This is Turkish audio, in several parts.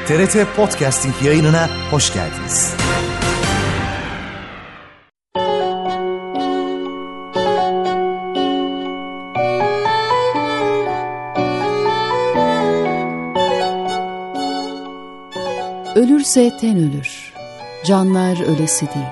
TRT Podcasting yayınına hoş geldiniz. Ölürse ten ölür, canlar ölesi değil.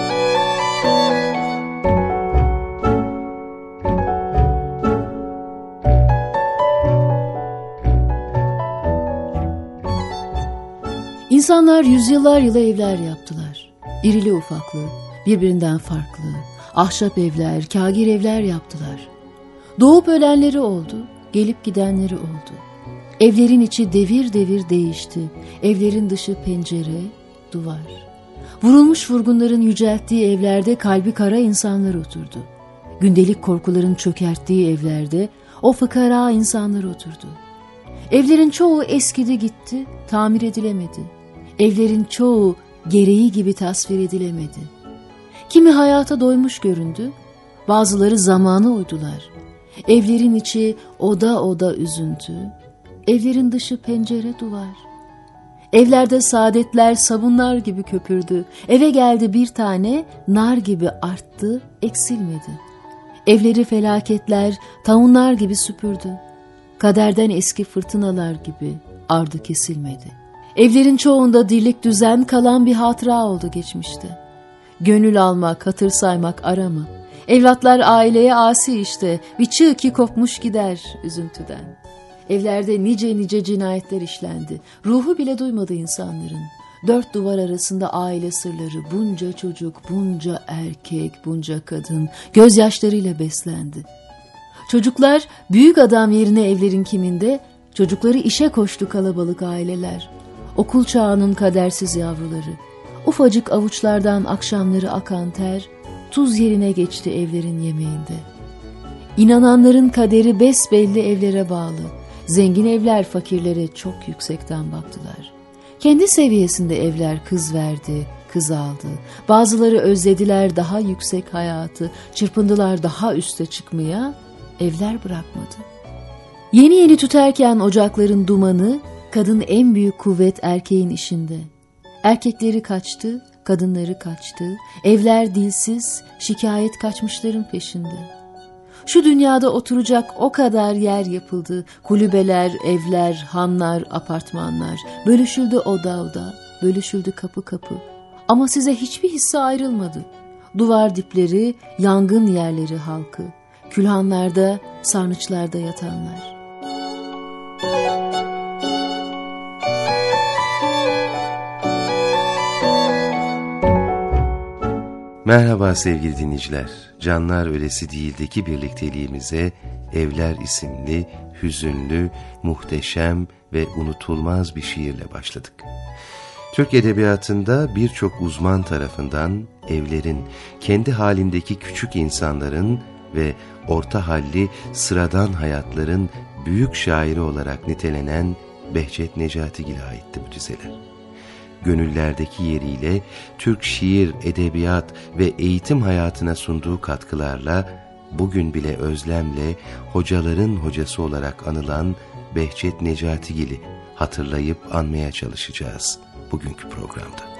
İnsanlar yüzyıllar yılı evler yaptılar. İrili ufaklı, birbirinden farklı, ahşap evler, kâgir evler yaptılar. Doğup ölenleri oldu, gelip gidenleri oldu. Evlerin içi devir devir değişti. Evlerin dışı pencere, duvar. Vurulmuş vurgunların yücelttiği evlerde kalbi kara insanlar oturdu. Gündelik korkuların çökerttiği evlerde o fıkara insanlar oturdu. Evlerin çoğu eskidi gitti, tamir edilemedi. Evlerin çoğu gereği gibi tasvir edilemedi. Kimi hayata doymuş göründü, bazıları zamana uydular. Evlerin içi oda oda üzüntü, evlerin dışı pencere duvar. Evlerde saadetler sabunlar gibi köpürdü. Eve geldi bir tane, nar gibi arttı, eksilmedi. Evleri felaketler taunlar gibi süpürdü. Kaderden eski fırtınalar gibi ardı kesilmedi. Evlerin çoğunda dirlik düzen kalan bir hatıra oldu geçmişte. Gönül almak, hatır saymak arama. Evlatlar aileye asi işte, bir çığ ki kopmuş gider üzüntüden. Evlerde nice nice cinayetler işlendi. Ruhu bile duymadı insanların. Dört duvar arasında aile sırları, bunca çocuk, bunca erkek, bunca kadın gözyaşlarıyla beslendi. Çocuklar büyük adam yerine evlerin kiminde, çocukları işe koştu kalabalık aileler. Okul çağının kadersiz yavruları. Ufacık avuçlardan akşamları akan ter, tuz yerine geçti evlerin yemeğinde. İnananların kaderi besbelli evlere bağlı. Zengin evler fakirlere çok yüksekten baktılar. Kendi seviyesinde evler kız verdi, kız aldı. Bazıları özlediler daha yüksek hayatı, çırpındılar daha üste çıkmaya, evler bırakmadı. Yeni yeni tüterken ocakların dumanı, kadın en büyük kuvvet erkeğin işinde. Erkekleri kaçtı, kadınları kaçtı, evler dilsiz, şikayet kaçmışların peşinde. Şu dünyada oturacak o kadar yer yapıldı. Kulübeler, evler, hanlar, apartmanlar. Bölüşüldü oda oda, bölüşüldü kapı kapı. Ama size hiçbir hisse ayrılmadı. Duvar dipleri, yangın yerleri halkı. Külhanlarda, sarnıçlarda yatanlar. Merhaba sevgili dinleyiciler. Canlar Ölesi Değil'deki birlikteliğimize Evler isimli, hüzünlü, muhteşem ve unutulmaz bir şiirle başladık. Türk edebiyatında birçok uzman tarafından evlerin, kendi halindeki küçük insanların ve orta halli sıradan hayatların büyük şairi olarak nitelenen Behçet Necatigil'e aitti bu dizeler. Gönüllerdeki yeriyle Türk şiir, edebiyat ve eğitim hayatına sunduğu katkılarla bugün bile özlemle hocaların hocası olarak anılan Behçet Necatigil'i hatırlayıp anmaya çalışacağız bugünkü programda.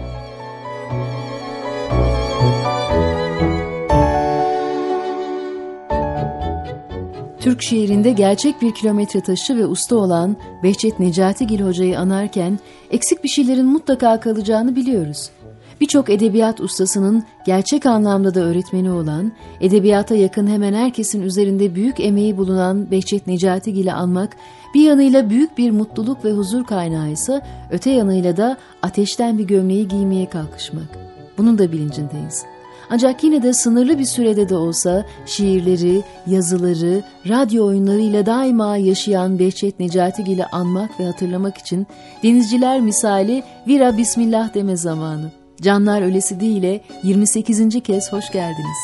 Türk şiirinde gerçek bir kilometre taşı ve usta olan Behçet Necatigil Hoca'yı anarken eksik bir şeylerin mutlaka kalacağını biliyoruz. Birçok edebiyat ustasının gerçek anlamda da öğretmeni olan, edebiyata yakın hemen herkesin üzerinde büyük emeği bulunan Behçet Necatigil'i anmak, bir yanıyla büyük bir mutluluk ve huzur kaynağıysa, öte yanıyla da ateşten bir gömleği giymeye kalkışmak. Bunun da bilincindeyiz. Ancak yine de sınırlı bir sürede de olsa şiirleri, yazıları, radyo oyunlarıyla daima yaşayan Behçet Necatigil'i anmak ve hatırlamak için denizciler misali vira bismillah deme zamanı. Canlar Ölesi Değil'e 28. kez hoş geldiniz.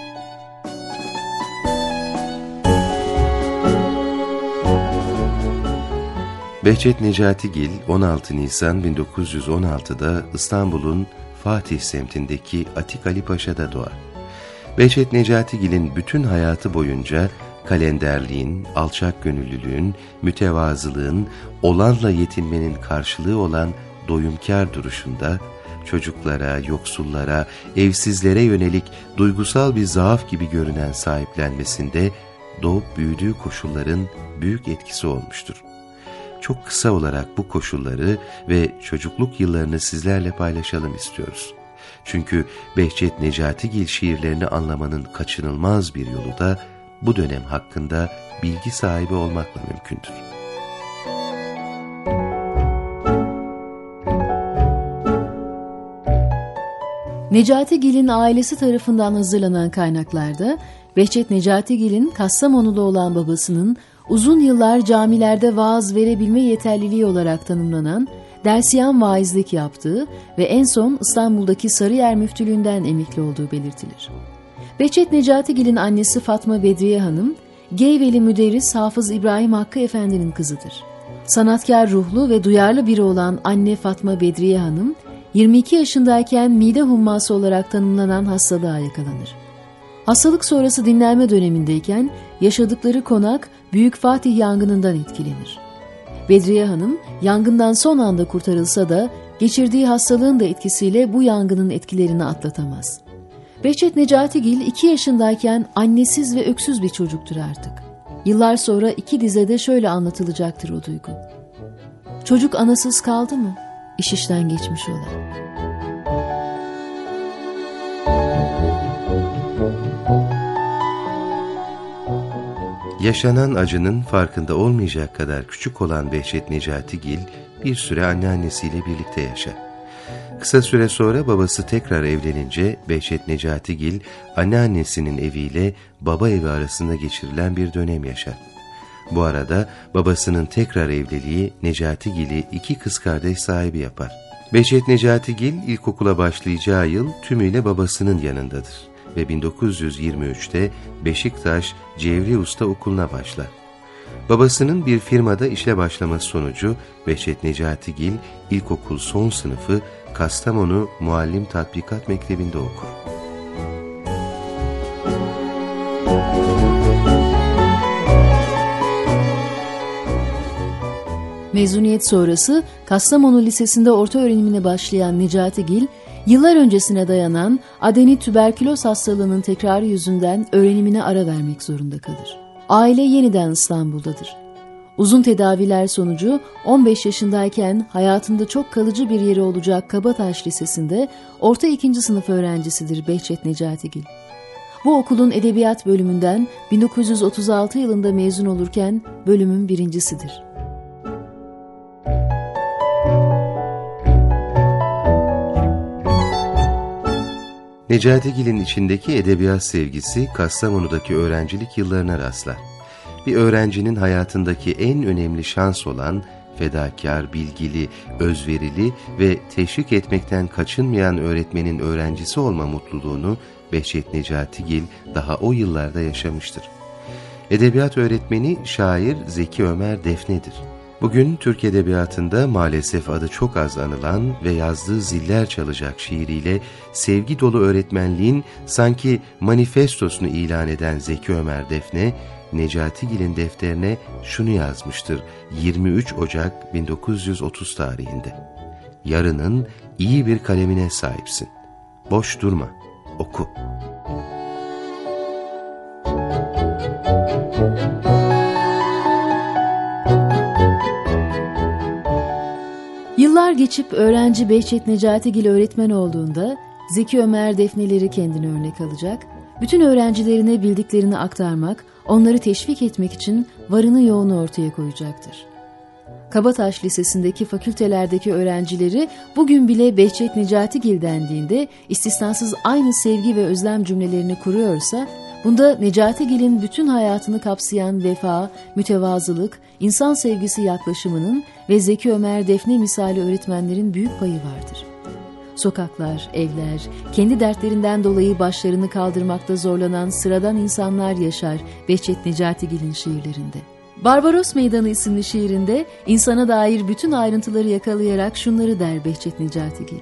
Behçet Necatigil 16 Nisan 1916'da İstanbul'un Fatih semtindeki Atik Ali Paşa'da doğar. Behçet Necatigil'in bütün hayatı boyunca kalenderliğin, alçak gönüllülüğün, mütevazılığın, olanla yetinmenin karşılığı olan doyumkar duruşunda, çocuklara, yoksullara, evsizlere yönelik duygusal bir zaaf gibi görünen sahiplenmesinde doğup büyüdüğü koşulların büyük etkisi olmuştur. Çok kısa olarak bu koşulları ve çocukluk yıllarını sizlerle paylaşalım istiyoruz. Çünkü Behçet Necatigil şiirlerini anlamanın kaçınılmaz bir yolu da bu dönem hakkında bilgi sahibi olmakla mümkündür. Necatigil'in ailesi tarafından hazırlanan kaynaklarda Behçet Necatigil'in Kastamonulu olan babasının uzun yıllar camilerde vaaz verebilme yeterliliği olarak tanımlanan dersiyan vaizlik yaptığı ve en son İstanbul'daki Sarıyer Müftülüğünden emekli olduğu belirtilir. Behçet Necatigil'in annesi Fatma Bedriye Hanım, Geyveli müderris Hafız İbrahim Hakkı Efendi'nin kızıdır. Sanatkar ruhlu ve duyarlı biri olan anne Fatma Bedriye Hanım, 22 yaşındayken mide humması olarak tanımlanan hastalığa yakalanır. Hastalık sonrası dinlenme dönemindeyken yaşadıkları konak Büyük Fatih yangınından etkilenir. Bedriye Hanım yangından son anda kurtarılsa da geçirdiği hastalığın da etkisiyle bu yangının etkilerini atlatamaz. Behçet Necatigil 2 yaşındayken annesiz ve öksüz bir çocuktur artık. Yıllar sonra 2 dizede şöyle anlatılacaktır o duygu. Çocuk anasız kaldı mı? İş işten geçmiş olan. Yaşanan acının farkında olmayacak kadar küçük olan Behçet Necatigil bir süre anneannesiyle birlikte yaşar. Kısa süre sonra babası tekrar evlenince Behçet Necatigil anneannesinin eviyle baba evi arasında geçirilen bir dönem yaşar. Bu arada babasının tekrar evliliği Necatigil'i 2 kız kardeş sahibi yapar. Behçet Necatigil ilkokula başlayacağı yıl tümüyle babasının yanındadır ve 1923'te Beşiktaş Cevri Usta Okulu'na başlar. Babasının bir firmada işe başlaması sonucu Behçet Necatigil ilkokul son sınıfı Kastamonu Muallim Tatbikat Mektebi'nde okur. Mezuniyet sonrası Kastamonu Lisesi'nde orta öğrenimine başlayan Necatigil, yıllar öncesine dayanan adeni tüberküloz hastalığının tekrarı yüzünden öğrenimine ara vermek zorunda kalır. Aile yeniden İstanbul'dadır. Uzun tedaviler sonucu 15 yaşındayken hayatında çok kalıcı bir yeri olacak Kabataş Lisesi'nde orta 2. sınıf öğrencisidir Behçet Necatigil. Bu okulun edebiyat bölümünden 1936 yılında mezun olurken bölümün birincisidir. Necatigil'in içindeki edebiyat sevgisi Kastamonu'daki öğrencilik yıllarına rastlar. Bir öğrencinin hayatındaki en önemli şans olan fedakar, bilgili, özverili ve teşvik etmekten kaçınmayan öğretmenin öğrencisi olma mutluluğunu Behçet Necatigil daha o yıllarda yaşamıştır. Edebiyat öğretmeni şair Zeki Ömer Defne'dir. Bugün Türk Edebiyatı'nda maalesef adı çok az anılan ve yazdığı ziller çalacak şiiriyle sevgi dolu öğretmenliğin sanki manifestosunu ilan eden Zeki Ömer Defne, Necatigil'in defterine şunu yazmıştır 23 Ocak 1930 tarihinde. Yarının iyi bir kalemine sahipsin. Boş durma, oku. Yıllar geçip öğrenci Behçet Necatigil öğretmen olduğunda Zeki Ömer Defneleri kendine örnek alacak, bütün öğrencilerine bildiklerini aktarmak, onları teşvik etmek için varını yoğunu ortaya koyacaktır. Kabataş Lisesi'ndeki fakültelerdeki öğrencileri bugün bile Behçet Necatigil dendiğinde istisnasız aynı sevgi ve özlem cümlelerini kuruyorsa, bunda Necatigil'in bütün hayatını kapsayan vefa, mütevazılık, insan sevgisi yaklaşımının ve Zeki Ömer Defne misali öğretmenlerin büyük payı vardır. Sokaklar, evler, kendi dertlerinden dolayı başlarını kaldırmakta zorlanan sıradan insanlar yaşar Behçet Necatigil'in şiirlerinde. Barbaros Meydanı isimli şiirinde insana dair bütün ayrıntıları yakalayarak şunları der Behçet Necatigil.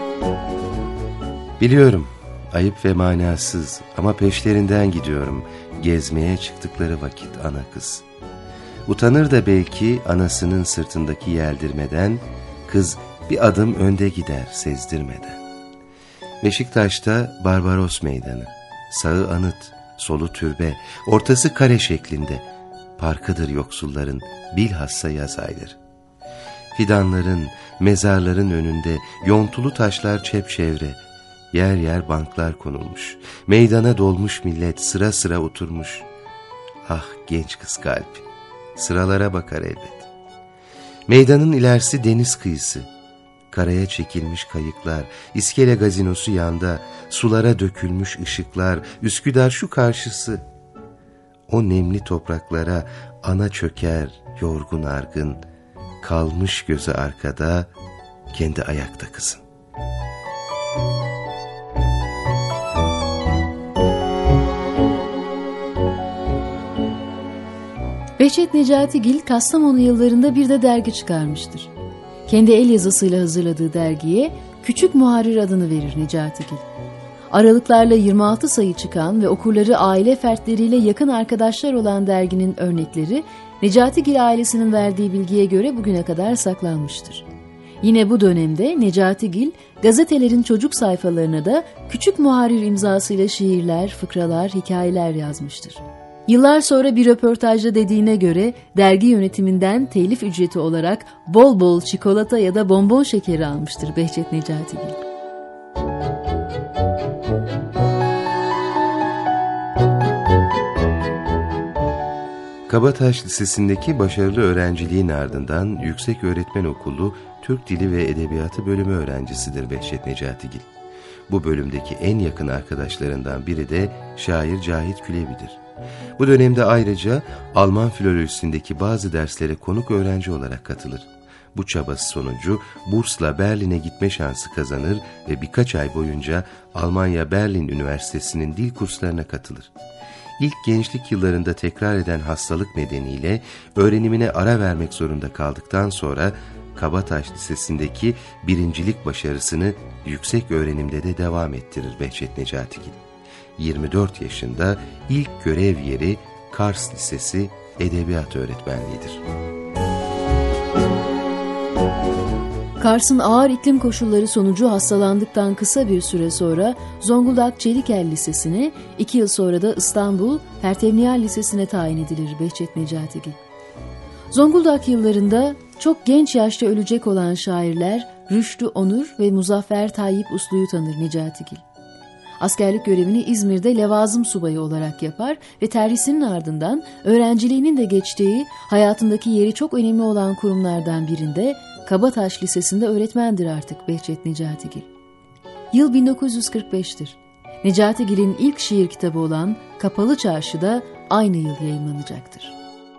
Biliyorum, ayıp ve manasız ama peşlerinden gidiyorum. gezmeye çıktıkları vakit ana kız. Utanır da belki anasının sırtındaki yeldirmeden, kız bir adım önde gider sezdirmeden. Beşiktaş'ta Barbaros Meydanı, sağı anıt, solu türbe, ortası kare şeklinde, parkıdır yoksulların bilhassa yaz ayları. Fidanların, mezarların önünde yontulu taşlar çepçevre, yer yer banklar konulmuş, meydana dolmuş millet sıra sıra oturmuş. Ah genç kız kalp, sıralara bakar elbet. Meydanın ilerisi deniz kıyısı, karaya çekilmiş kayıklar, İskele gazinosu yanda, sulara dökülmüş ışıklar, Üsküdar şu karşısı. O nemli topraklara ana çöker yorgun argın, kalmış gözü arkada, kendi ayakta kızım. Behçet Necatigil Kastamonu yıllarında bir de dergi çıkarmıştır. Kendi el yazısıyla hazırladığı dergiye Küçük Muharrir adını verir Necatigil. Aralıklarla 26 sayı çıkan ve okurları aile fertleriyle yakın arkadaşlar olan derginin örnekleri Necatigil ailesinin verdiği bilgiye göre bugüne kadar saklanmıştır. Yine bu dönemde Necatigil gazetelerin çocuk sayfalarına da Küçük Muharrir imzasıyla şiirler, fıkralar, hikayeler yazmıştır. Yıllar sonra bir röportajda dediğine göre dergi yönetiminden telif ücreti olarak bol bol çikolata ya da bonbon şekeri almıştır Behçet Necatigil. Kabataş Lisesi'ndeki başarılı öğrenciliğin ardından Yükseköğretmen Okulu Türk Dili ve Edebiyatı bölümü öğrencisidir Behçet Necatigil. Bu bölümdeki en yakın arkadaşlarından biri de şair Cahit Külevi'dir. Bu dönemde ayrıca Alman filolojisindeki bazı derslere konuk öğrenci olarak katılır. Bu çabası sonucu bursla Berlin'e gitme şansı kazanır ve birkaç ay boyunca Almanya Berlin Üniversitesi'nin dil kurslarına katılır. İlk gençlik yıllarında tekrar eden hastalık nedeniyle öğrenimine ara vermek zorunda kaldıktan sonra Kabataş Lisesi'ndeki birincilik başarısını yüksek öğrenimde de devam ettirir Behçet Necatigil. 24 yaşında ilk görev yeri Kars Lisesi Edebiyat Öğretmenliğidir. Kars'ın ağır iklim koşulları sonucu hastalandıktan kısa bir süre sonra Zonguldak Çelikel Lisesi'ne, 2 yıl sonra da İstanbul Pertevniyal Lisesi'ne tayin edilir Behçet Necatigil. Zonguldak yıllarında çok genç yaşta ölecek olan şairler Rüştü Onur ve Muzaffer Tayyip Uslu'yu tanır Necatigil. Askerlik görevini İzmir'de levazım subayı olarak yapar ve terhisinin ardından öğrenciliğinin de geçtiği, hayatındaki yeri çok önemli olan kurumlardan birinde Kabataş Lisesi'nde öğretmendir artık Behçet Necatigil. Yıl 1945'tir. Necatigil'in ilk şiir kitabı olan Kapalı Çarşı'da aynı yıl yayımlanacaktır.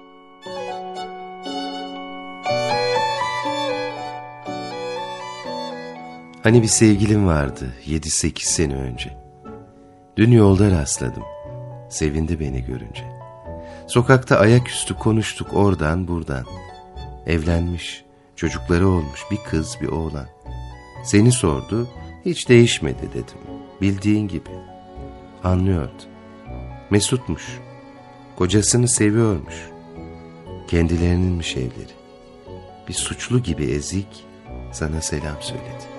Hani bir sevgilim vardı 7-8 sene önce. Dün yolda rastladım. Sevindi beni görünce. Sokakta ayaküstü konuştuk oradan buradan. Evlenmiş, çocukları olmuş, bir kız bir oğlan. Seni sordu, hiç değişmedi dedim. Bildiğin gibi. Anlıyordu. Mesutmuş. Kocasını seviyormuş. Kendilerininmiş evleri. Bir suçlu gibi ezik sana selam söyledi.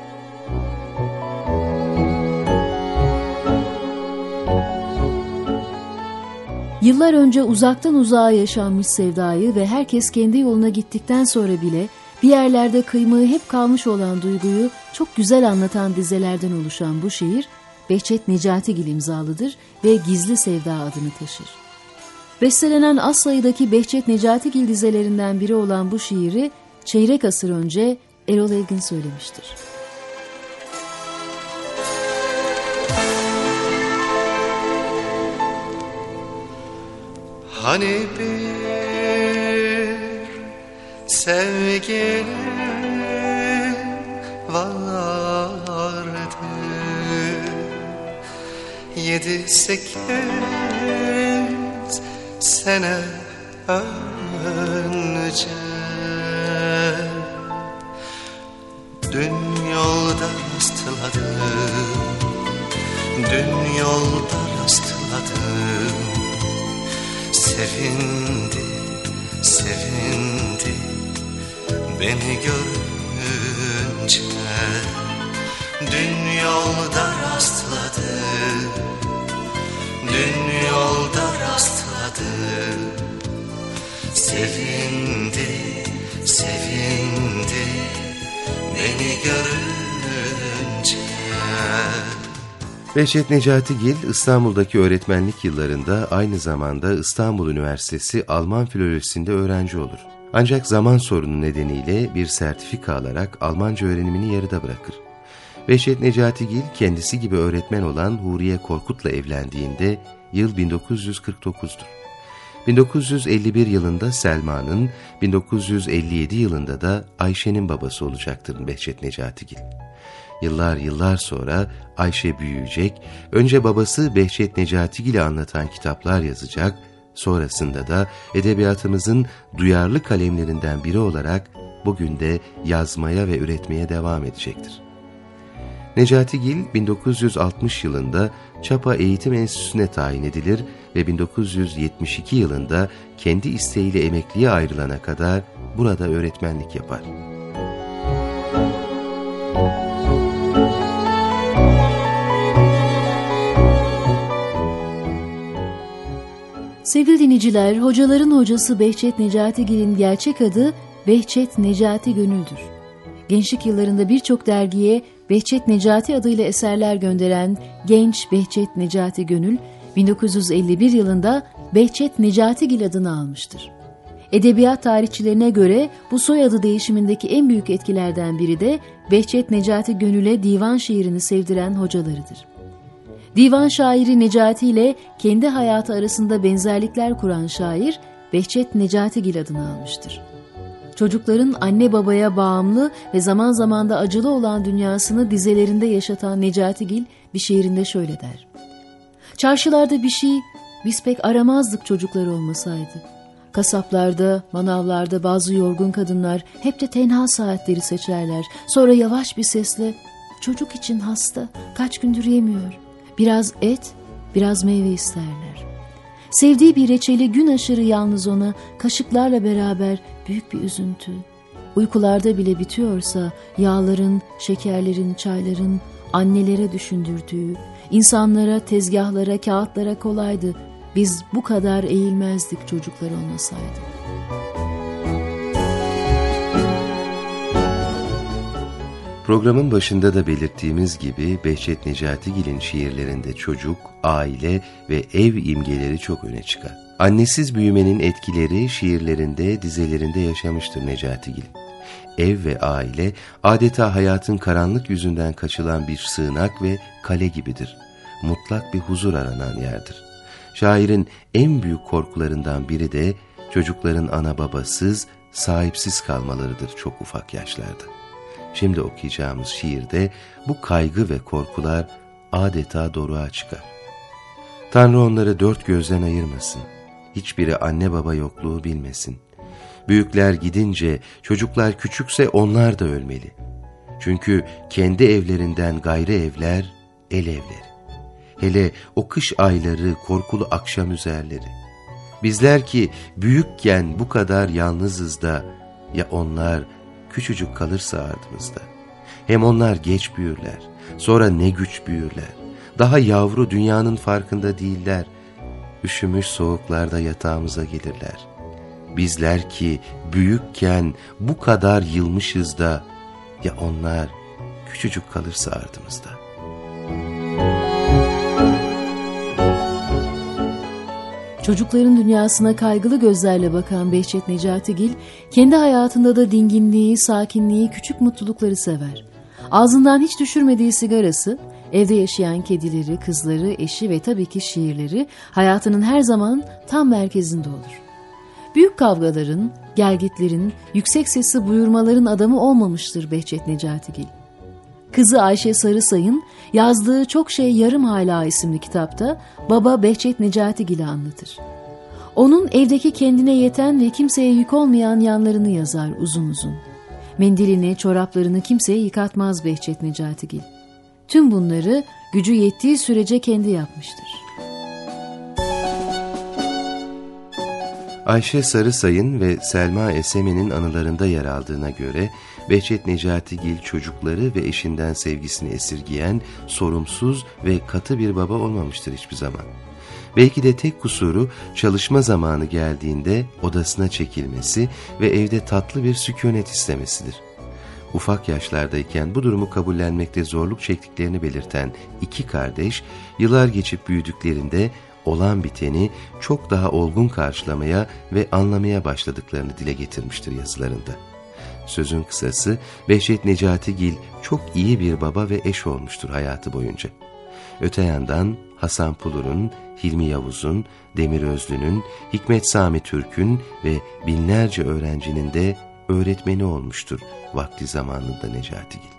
Yıllar önce uzaktan uzağa yaşanmış sevdayı ve herkes kendi yoluna gittikten sonra bile bir yerlerde kıymığı hep kalmış olan duyguyu çok güzel anlatan dizelerden oluşan bu şiir Behçet Necatigil imzalıdır ve Gizli Sevda adını taşır. Bestelenen az sayıdaki Behçet Necatigil dizelerinden biri olan bu şiiri çeyrek asır önce Erol Evgin söylemiştir. Hani bir sevgilim vardı 7-8 sene önce. Dün yolda rastladım, dün yolda rastladım. sevindi, sevindi beni görünce. Dün yolda rastladı, dün yolda rastladı. Sevindi, sevindi beni görünce. Behçet Necatigil İstanbul'daki öğretmenlik yıllarında aynı zamanda İstanbul Üniversitesi Alman Filolojisi'nde öğrenci olur. Ancak zaman sorunu nedeniyle bir sertifika alarak Almanca öğrenimini yarıda bırakır. Behçet Necatigil kendisi gibi öğretmen olan Huriye Korkut'la evlendiğinde yıl 1949'dur. 1951 yılında Selma'nın, 1957 yılında da Ayşe'nin babası olacaktır Behçet Necatigil. Yıllar sonra Ayşe büyüyecek, önce babası Behçet Necatigil'i anlatan kitaplar yazacak, sonrasında da edebiyatımızın duyarlı kalemlerinden biri olarak bugün de yazmaya ve üretmeye devam edecektir. Necatigil 1960 yılında Çapa Eğitim Enstitüsü'ne tayin edilir ve 1972 yılında kendi isteğiyle emekliye ayrılana kadar burada öğretmenlik yapar. Sevgili dinleyiciler, hocaların hocası Behçet Necatigil'in gerçek adı Behçet Necati Gönül'dür. Gençlik yıllarında birçok dergiye Behçet Necati adıyla eserler gönderen genç Behçet Necati Gönül, 1951 yılında Behçet Necatigil adını almıştır. Edebiyat tarihçilerine göre bu soyadı değişimindeki en büyük etkilerden biri de Behçet Necati Gönül'e divan şiirini sevdiren hocalarıdır. Divan şairi Necati ile kendi hayatı arasında benzerlikler kuran şair Behçet Necatigil adını almıştır. Çocukların anne babaya bağımlı ve zaman zaman da acılı olan dünyasını dizelerinde yaşatan Necatigil bir şiirinde şöyle der: "Çarşılarda bir şey biz pek aramazdık çocuklar olmasaydı. Kasaplarda, manavlarda bazı yorgun kadınlar hep de tenha saatleri seçerler. Sonra yavaş bir sesle, çocuk için hasta, kaç gündür yemiyor. Biraz et, biraz meyve isterler. Sevdiği bir reçeli gün aşırı yalnız ona, kaşıklarla beraber büyük bir üzüntü. Uykularda bile bitiyorsa yağların, şekerlerin, çayların annelere düşündürdüğü, insanlara, tezgahlara, kağıtlara kolaydı. Biz bu kadar eğilmezdik çocuklar olmasaydı." Programın başında da belirttiğimiz gibi Behçet Necatigil'in şiirlerinde çocuk, aile ve ev imgeleri çok öne çıkar. Annesiz büyümenin etkileri şiirlerinde, dizelerinde yaşamıştır Necatigil. Ev ve aile adeta hayatın karanlık yüzünden kaçılan bir sığınak ve kale gibidir. Mutlak bir huzur aranan yerdir. Şairin en büyük korkularından biri de çocukların ana babasız, sahipsiz kalmalarıdır çok ufak yaşlarda. Şimdi okuyacağımız şiirde bu kaygı ve korkular adeta doruğa çıkar. Tanrı onları dört gözden ayırmasın. Hiçbiri anne baba yokluğu bilmesin. Büyükler gidince çocuklar küçükse onlar da ölmeli. Çünkü kendi evlerinden gayrı evler el evleri. Hele o kış ayları, korkulu akşam üzerleri. Bizler ki büyükken bu kadar yalnızız da ya onlar küçücük kalırsa ardımızda. Hem onlar geç büyürler, sonra ne güç büyürler. Daha yavru dünyanın farkında değiller. Üşümüş soğuklarda yatağımıza gelirler. Bizler ki büyükken bu kadar yılmışız da ya onlar küçücük kalırsa ardımızda. Çocukların dünyasına kaygılı gözlerle bakan Behçet Necatigil, kendi hayatında da dinginliği, sakinliği, küçük mutlulukları sever. Ağzından hiç düşürmediği sigarası, evde yaşayan kedileri, kızları, eşi ve tabii ki şiirleri hayatının her zaman tam merkezinde olur. Büyük kavgaların, gelgitlerin, yüksek sesli buyurmaların adamı olmamıştır Behçet Necatigil. Kızı Ayşe Sarısay'ın yazdığı Çok Şey Yarım Hala isimli kitapta baba Behçet Necatigil'i anlatır. Onun evdeki kendine yeten ve kimseye yük olmayan yanlarını yazar uzun uzun. Mendilini, çoraplarını kimseye yıkatmaz Behçet Necatigil. Tüm bunları gücü yettiği sürece kendi yapmıştır. Ayşe Sarısay'ın ve Selma Esemen'in anılarında yer aldığına göre Behçet Necatigil çocukları ve eşinden sevgisini esirgeyen, sorumsuz ve katı bir baba olmamıştır hiçbir zaman. Belki de tek kusuru çalışma zamanı geldiğinde odasına çekilmesi ve evde tatlı bir sükûnet istemesidir. Ufak yaşlardayken bu durumu kabullenmekte zorluk çektiklerini belirten iki kardeş, yıllar geçip büyüdüklerinde olan biteni çok daha olgun karşılamaya ve anlamaya başladıklarını dile getirmiştir yazılarında. Sözün kısası, Behçet Necatigil çok iyi bir baba ve eş olmuştur hayatı boyunca. Öte yandan Hasan Pulur'un, Hilmi Yavuz'un, Demir Özlü'nün, Hikmet Sami Türk'ün ve binlerce öğrencinin de öğretmeni olmuştur vakti zamanında Necatigil.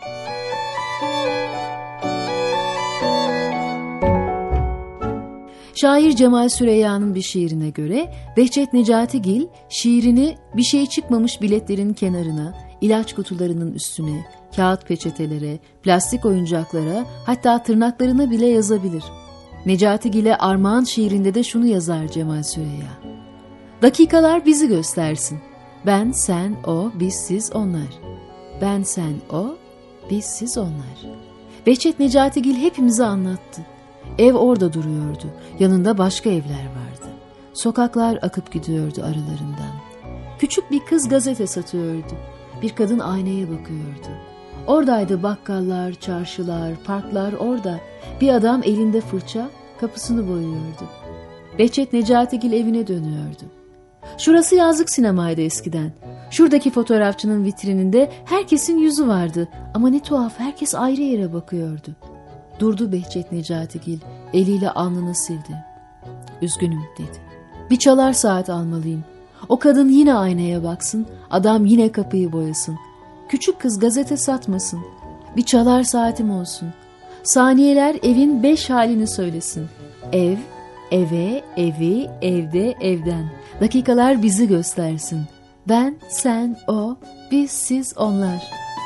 Şair Cemal Süreyya'nın bir şiirine göre Behçet Necatigil şiirini bir şey çıkmamış biletlerin kenarına, ilaç kutularının üstüne, kağıt peçetelere, plastik oyuncaklara, hatta tırnaklarına bile yazabilir. Necatigil'e armağan şiirinde de şunu yazar Cemal Süreyya: "Dakikalar bizi göstersin. Ben, sen, o, biz, siz, onlar. Ben, sen, o, biz, siz, onlar." Behçet Necatigil hepimize anlattı. Ev orada duruyordu. Yanında başka evler vardı. Sokaklar akıp gidiyordu aralarından. Küçük bir kız gazete satıyordu. Bir kadın aynaya bakıyordu. Oradaydı bakkallar, çarşılar, parklar orada. Bir adam elinde fırça kapısını boyuyordu. Behçet Necatigil evine dönüyordu. Şurası yazlık sinemaydı eskiden. Şuradaki fotoğrafçının vitrininde herkesin yüzü vardı. Ama ne tuhaf, herkes ayrı yere bakıyordu. Durdu Behçet Necatigil, eliyle alnını sildi. "Üzgünüm," dedi. "Bir çalar saat almalıyım. O kadın yine aynaya baksın, adam yine kapıyı boyasın. Küçük kız gazete satmasın. Bir çalar saatim olsun. Saniyeler evin 5 halini söylesin. Ev, eve, evi, evde, evden. Dakikalar bizi göstersin. Ben, sen, o, biz, siz, onlar."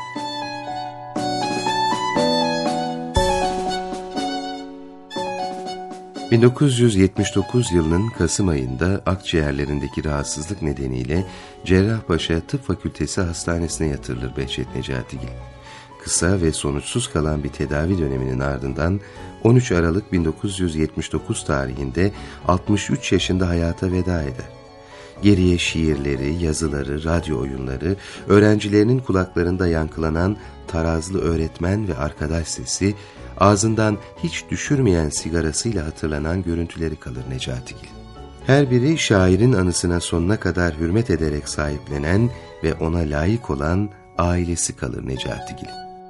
...1979 yılının Kasım ayında akciğerlerindeki rahatsızlık nedeniyle Cerrahpaşa Tıp Fakültesi Hastanesi'ne yatırılır Behçet Necatigil. Kısa ve sonuçsuz kalan bir tedavi döneminin ardından 13 Aralık 1979 tarihinde 63 yaşında hayata veda eder. Geriye şiirleri, yazıları, radyo oyunları, öğrencilerinin kulaklarında yankılanan tarazlı öğretmen ve arkadaş sesi, ağzından hiç düşürmeyen sigarasıyla hatırlanan görüntüleri kalır Necatigil. Her biri şairin anısına sonuna kadar hürmet ederek sahiplenen ve ona layık olan ailesi kalır Necatigil.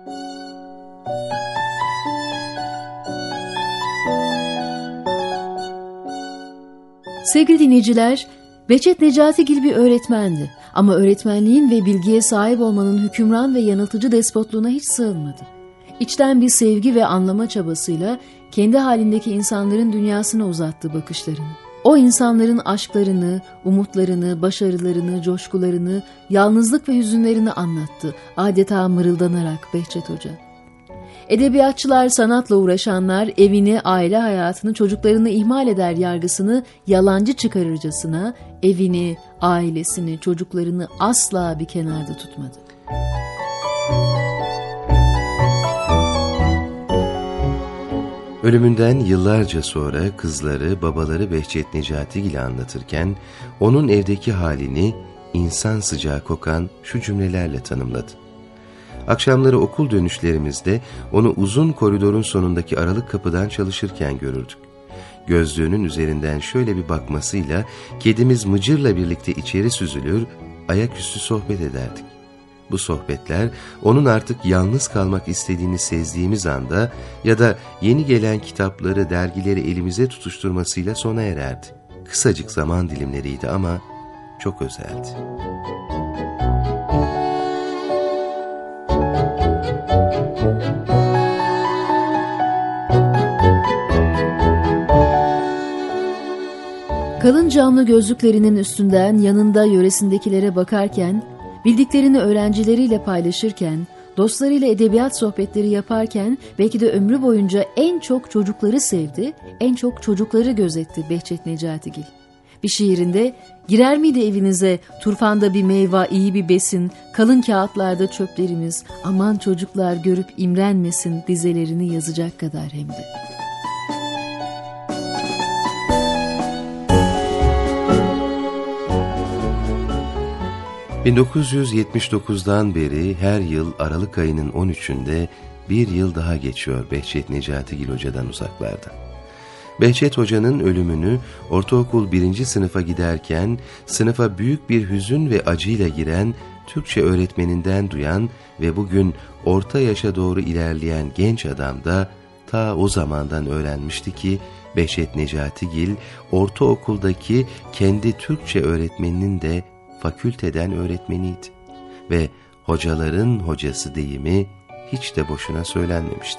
Sevgili dinleyiciler, Behçet Necatigil bir öğretmendi ama öğretmenliğin ve bilgiye sahip olmanın hükümran ve yanıltıcı despotluğuna hiç sığınmadı. İçten bir sevgi ve anlama çabasıyla kendi halindeki insanların dünyasına uzattı bakışlarını. O insanların aşklarını, umutlarını, başarılarını, coşkularını, yalnızlık ve hüzünlerini anlattı adeta mırıldanarak Behçet Hoca. Edebiyatçılar, sanatla uğraşanlar evini, aile hayatını, çocuklarını ihmal eder yargısını yalancı çıkarırcasına evini, ailesini, çocuklarını asla bir kenarda tutmadı. Ölümünden yıllarca sonra kızları, babaları Behçet Necatigil'i anlatırken onun evdeki halini insan sıcağı kokan şu cümlelerle tanımladı. Akşamları okul dönüşlerimizde onu uzun koridorun sonundaki aralık kapıdan çalışırken görürdük. Gözlüğünün üzerinden şöyle bir bakmasıyla kedimiz Mıcır'la birlikte içeri süzülür, ayaküstü sohbet ederdik. Bu sohbetler onun artık yalnız kalmak istediğini sezdiğimiz anda ya da yeni gelen kitapları, dergileri elimize tutuşturmasıyla sona ererdi. Kısacık zaman dilimleriydi ama çok özeldi. Kalın camlı gözlüklerinin üstünden yanında yöresindekilere bakarken, bildiklerini öğrencileriyle paylaşırken, dostlarıyla edebiyat sohbetleri yaparken belki de ömrü boyunca en çok çocukları sevdi, en çok çocukları gözetti Behçet Necatigil. Bir şiirinde girer miydi evinize turfanda bir meyve, iyi bir besin, kalın kağıtlarda çöplerimiz, aman çocuklar görüp imrenmesin dizelerini yazacak kadar hem de. ...1979'dan beri her yıl Aralık ayının 13'ünde bir yıl daha geçiyor Behçet Necatigil Hoca'dan uzaklarda. Behçet Hoca'nın ölümünü ortaokul 1. sınıfa giderken sınıfa büyük bir hüzün ve acıyla giren Türkçe öğretmeninden duyan ve bugün orta yaşa doğru ilerleyen genç adam da ta o zamandan öğrenmişti ki Behçet Necatigil ortaokuldaki kendi Türkçe öğretmeninin de fakülteden öğretmeniydi ve hocaların hocası deyimi hiç de boşuna söylenmemişti.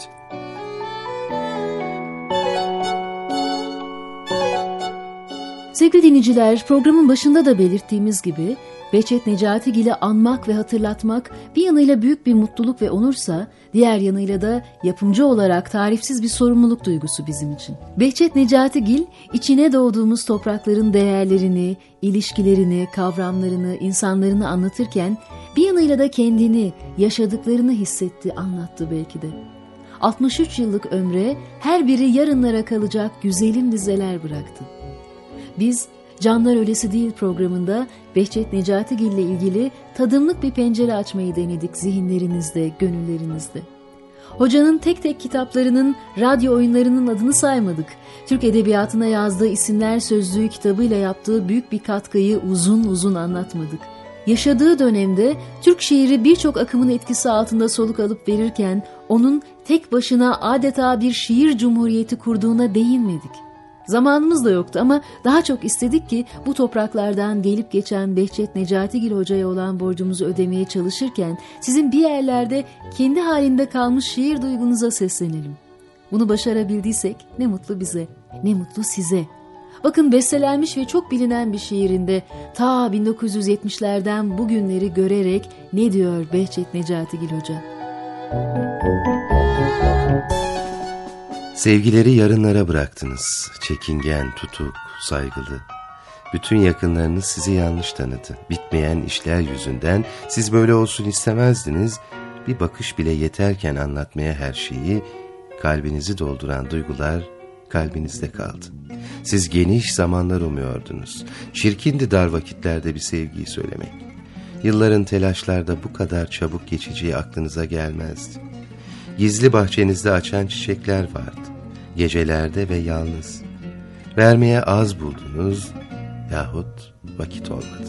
Sevgili dinleyiciler, programın başında da belirttiğimiz gibi Behçet Necatigil'i anmak ve hatırlatmak bir yanıyla büyük bir mutluluk ve onursa, diğer yanıyla da yapımcı olarak tarifsiz bir sorumluluk duygusu bizim için. Behçet Necatigil, içine doğduğumuz toprakların değerlerini, ilişkilerini, kavramlarını, insanlarını anlatırken bir yanıyla da kendini, yaşadıklarını hissetti, anlattı belki de. 63 yıllık ömre her biri yarınlara kalacak güzelim dizeler bıraktı. Biz Canlar Ölesi Değil programında Behçet Necatigil ile ilgili tadımlık bir pencere açmayı denedik zihinlerinizde, gönüllerinizde. Hocanın tek tek kitaplarının, radyo oyunlarının adını saymadık. Türk Edebiyatı'na yazdığı isimler sözlüğü kitabıyla yaptığı büyük bir katkıyı uzun uzun anlatmadık. Yaşadığı dönemde Türk şiiri birçok akımın etkisi altında soluk alıp verirken onun tek başına adeta bir şiir cumhuriyeti kurduğuna değinmedik. Zamanımız da yoktu ama daha çok istedik ki bu topraklardan gelip geçen Behçet Necatigil Hoca'ya olan borcumuzu ödemeye çalışırken sizin bir yerlerde kendi halinde kalmış şiir duygunuza seslenelim. Bunu başarabildiysek ne mutlu bize, ne mutlu size. Bakın bestelenmiş ve çok bilinen bir şiirinde ta 1970'lerden bugünleri görerek ne diyor Behçet Necatigil Hoca? Sevgileri yarınlara bıraktınız, çekingen, tutuk, saygılı. Bütün yakınlarınız sizi yanlış tanıdı. Bitmeyen işler yüzünden siz böyle olsun istemezdiniz. Bir bakış bile yeterken anlatmaya her şeyi, kalbinizi dolduran duygular kalbinizde kaldı. Siz geniş zamanlar umuyordunuz. Çirkindi dar vakitlerde bir sevgiyi söylemek. Yılların telaşlarda bu kadar çabuk geçeceği aklınıza gelmezdi. Gizli bahçenizde açan çiçekler vardı. Gecelerde ve yalnız. Vermeye az buldunuz yahut vakit olmadı.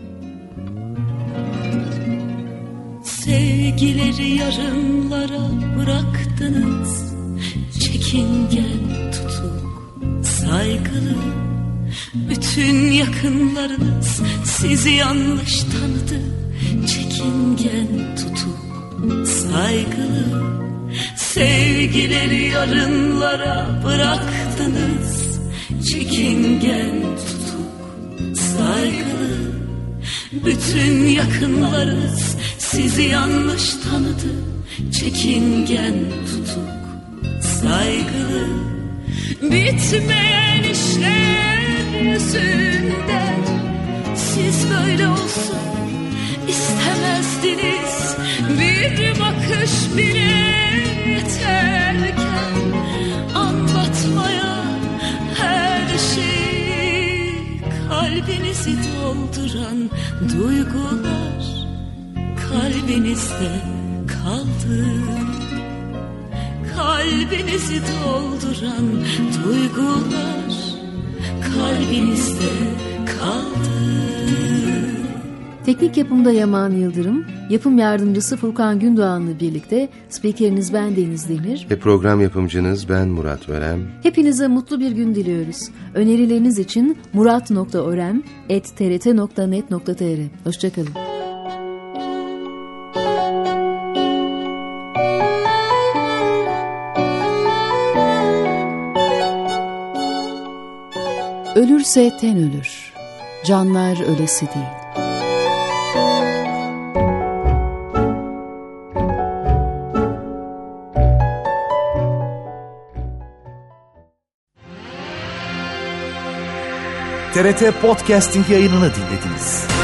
Sevgileri yarınlara bıraktınız. Çekingen, tutuk, saygılı. Bütün yakınlarınız sizi yanlış tanıdı. Çekingen, tutuk, saygılı. Sevgileri yarınlara bıraktınız. Çekingen, tutuk, saygılı. Bütün yakınlarınız sizi yanlış tanıdı. Çekingen, tutuk, saygılı. Bitmeyen işler yüzünden siz böyle olsun istemezdiniz. Bir bakış bile yeterken anlatmaya her şeyi, kalbinizi dolduran duygular kalbinizde kaldı. Kalbinizi dolduran duygular kalbinizde kaldı. Teknik yapımda Yaman Yıldırım, yapım yardımcısı Furkan Gündoğan'la birlikte spikeriniz ben Deniz Demir Ve program yapımcınız ben Murat Örem. Hepinize mutlu bir gün diliyoruz. Önerileriniz için murat.orem@trt.net.tr. Hoşçakalın. Ölürse ten ölür, canlar ölesi değil. TRT Podcasting yayınını dinlediniz.